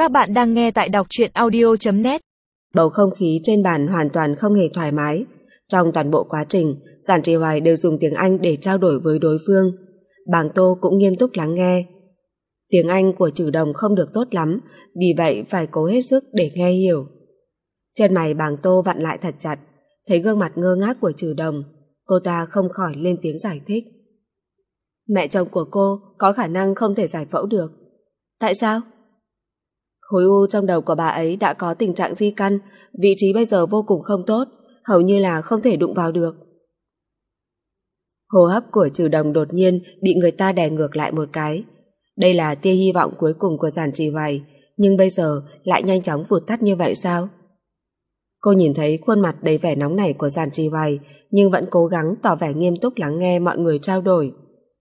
Các bạn đang nghe tại đọc truyện audio.net. Bầu không khí trên bàn hoàn toàn không hề thoải mái. Trong toàn bộ quá trình, Giản Trì Hoài đều dùng tiếng Anh để trao đổi với đối phương. Bàng Tô cũng nghiêm túc lắng nghe. Tiếng Anh của Trử Đồng không được tốt lắm, vì vậy phải cố hết sức để nghe hiểu. Chân mày Bàng Tô vặn lại thật chặt, thấy gương mặt ngơ ngác của Trử Đồng, cô ta không khỏi lên tiếng giải thích. Mẹ chồng của cô có khả năng không thể giải phẫu được. Tại sao? Khối u trong đầu của bà ấy đã có tình trạng di căn, vị trí bây giờ vô cùng không tốt, hầu như là không thể đụng vào được. Hô hấp của Trử Đồng đột nhiên bị người ta đè ngược lại một cái. Đây là tia hy vọng cuối cùng của Giản Trì Hoài, nhưng bây giờ lại nhanh chóng vụt tắt như vậy sao? Cô nhìn thấy khuôn mặt đầy vẻ nóng nảy của Giản Trì Hoài, nhưng vẫn cố gắng tỏ vẻ nghiêm túc lắng nghe mọi người trao đổi.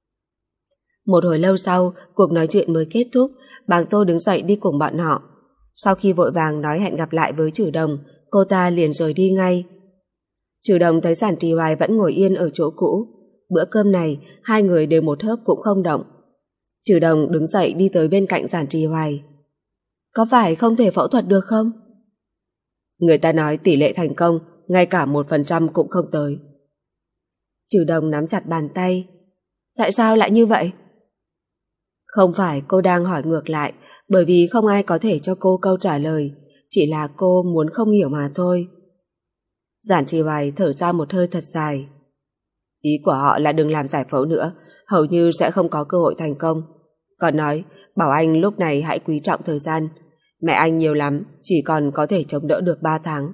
Một hồi lâu sau, cuộc nói chuyện mới kết thúc, Bàng Tô đứng dậy đi cùng bọn họ. Sau khi vội vàng nói hẹn gặp lại với Trử Đồng, cô ta liền rời đi ngay. Trử Đồng thấy Giản Trì Hoài vẫn ngồi yên ở chỗ cũ. Bữa cơm này, hai người đều một hớp cũng không động. Trử Đồng đứng dậy đi tới bên cạnh Giản Trì Hoài. Có phải không thể phẫu thuật được không? Người ta nói tỷ lệ thành công ngay cả 1% cũng không tới. Trử Đồng nắm chặt bàn tay. Tại sao lại như vậy? Không phải cô đang hỏi ngược lại, bởi vì không ai có thể cho cô câu trả lời, chỉ là cô muốn không hiểu mà thôi. Giản Trì Hoài thở ra một hơi thật dài. Ý của họ là đừng làm giải phẫu nữa, hầu như sẽ không có cơ hội thành công. Còn nói, bảo anh lúc này hãy quý trọng thời gian. Mẹ anh nhiều lắm, chỉ còn có thể chống đỡ được 3 tháng.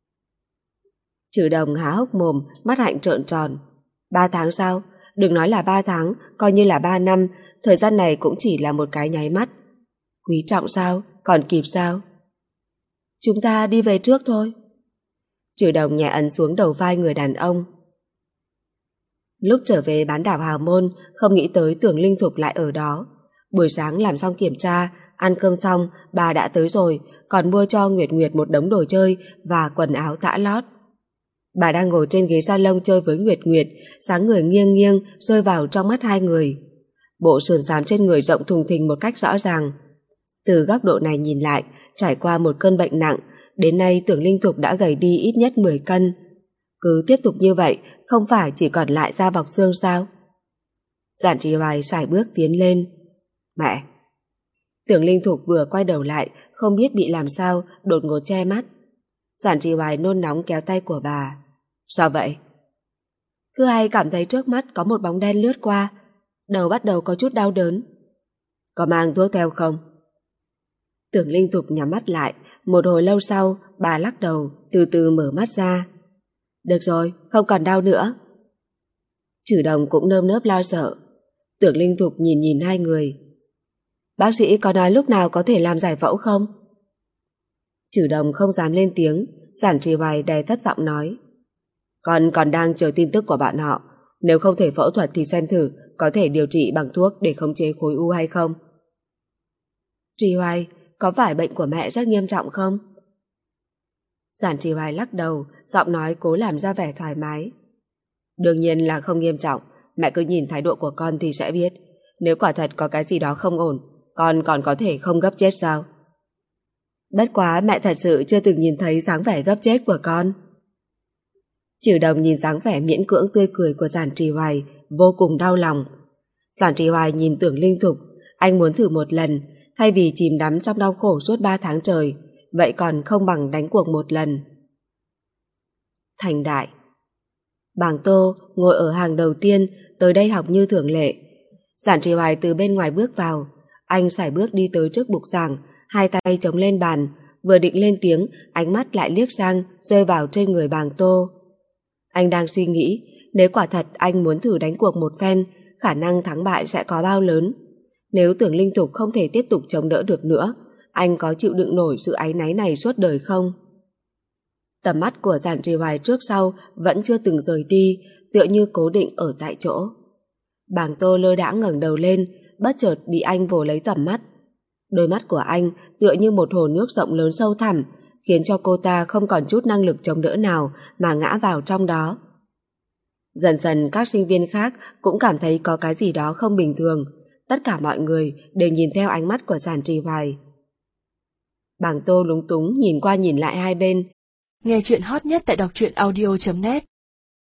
Trử Đồng há hốc mồm, mắt hạnh trợn tròn. 3 tháng sao? Đừng nói là 3 tháng, coi như là 3 năm, thời gian này cũng chỉ là một cái nháy mắt. Quý trọng sao? Còn kịp sao? Chúng ta đi về trước thôi. Trử Đồng nhẹ ấn xuống đầu vai người đàn ông. Lúc trở về bán đảo Hào Môn, không nghĩ tới Tưởng Linh Thục lại ở đó. Buổi sáng làm xong kiểm tra, ăn cơm xong, bà đã tới rồi, còn mua cho Nguyệt Nguyệt một đống đồ chơi và quần áo tã lót. Bà đang ngồi trên ghế salon chơi với Nguyệt Nguyệt, dáng người nghiêng nghiêng rơi vào trong mắt hai người. Bộ sườn xám trên người rộng thùng thình một cách rõ ràng. Từ góc độ này nhìn lại, trải qua một cơn bệnh nặng, đến nay Tưởng Linh Thục đã gầy đi ít nhất 10 cân. Cứ tiếp tục như vậy, không phải chỉ còn lại da bọc xương sao? Giản Trì Hoài sải bước tiến lên. Mẹ! Tưởng Linh Thục vừa quay đầu lại, không biết bị làm sao, đột ngột che mắt. Giản Trì Hoài nôn nóng kéo tay của bà. Sao vậy? Cứ hay cảm thấy trước mắt có một bóng đen lướt qua, đầu bắt đầu có chút đau đớn. Có mang thuốc theo không? Tưởng Linh Thục nhắm mắt lại, một hồi lâu sau, bà lắc đầu, từ từ mở mắt ra. Được rồi, không còn đau nữa. Trử Đồng cũng nơm nớp lo sợ. Tưởng Linh Thục nhìn nhìn hai người. Bác sĩ có nói lúc nào có thể làm giải phẫu không? Trử Đồng không dám lên tiếng, Giản Trì Hoài đè thấp giọng nói. Con còn đang chờ tin tức của bạn họ. Nếu không thể phẫu thuật thì xem thử có thể điều trị bằng thuốc để khống chế khối u hay không. Trì Hoài, có phải bệnh của mẹ rất nghiêm trọng không? Giản Trì Hoài lắc đầu, giọng nói cố làm ra vẻ thoải mái. Đương nhiên là không nghiêm trọng, mẹ cứ nhìn thái độ của con thì sẽ biết. Nếu quả thật có cái gì đó không ổn, con còn có thể không gấp chết sao? Bất quá mẹ thật sự chưa từng nhìn thấy dáng vẻ gấp chết của con. Trử Đồng nhìn dáng vẻ miễn cưỡng tươi cười của Giản Trì Hoài, vô cùng đau lòng. Giản Trì Hoài nhìn Tưởng Linh Thục, anh muốn thử một lần, thay vì chìm đắm trong đau khổ suốt 3 tháng trời, vậy còn không bằng đánh cuộc một lần. Thành Đại. Bàng Tô ngồi ở hàng đầu tiên, tới đây học như thường lệ. Giản Trì Hoài từ bên ngoài bước vào, anh sải bước đi tới trước bục giảng, hai tay chống lên bàn, vừa định lên tiếng, ánh mắt lại liếc sang, rơi vào trên người Bàng Tô. Anh đang suy nghĩ, nếu quả thật anh muốn thử đánh cuộc một phen, khả năng thắng bại sẽ có bao lớn. Nếu Tưởng Linh Thục không thể tiếp tục chống đỡ được nữa, anh có chịu đựng nổi sự áy náy này suốt đời không? Tầm mắt của Giản Trì Hoài trước sau vẫn chưa từng rời đi, tựa như cố định ở tại chỗ. Bàng Tô lơ đãng ngẩng đầu lên, bất chợt bị anh vồ lấy tầm mắt. Đôi mắt của anh tựa như một hồ nước rộng lớn sâu thẳm, khiến cho cô ta không còn chút năng lực chống đỡ nào mà ngã vào trong đó. Dần dần các sinh viên khác cũng cảm thấy có cái gì đó không bình thường. Tất cả mọi người đều nhìn theo ánh mắt của Giản Trì Hoài. Bàng Tô lúng túng nhìn qua nhìn lại hai bên. Nghe chuyện hot nhất tại đọc truyện audio.net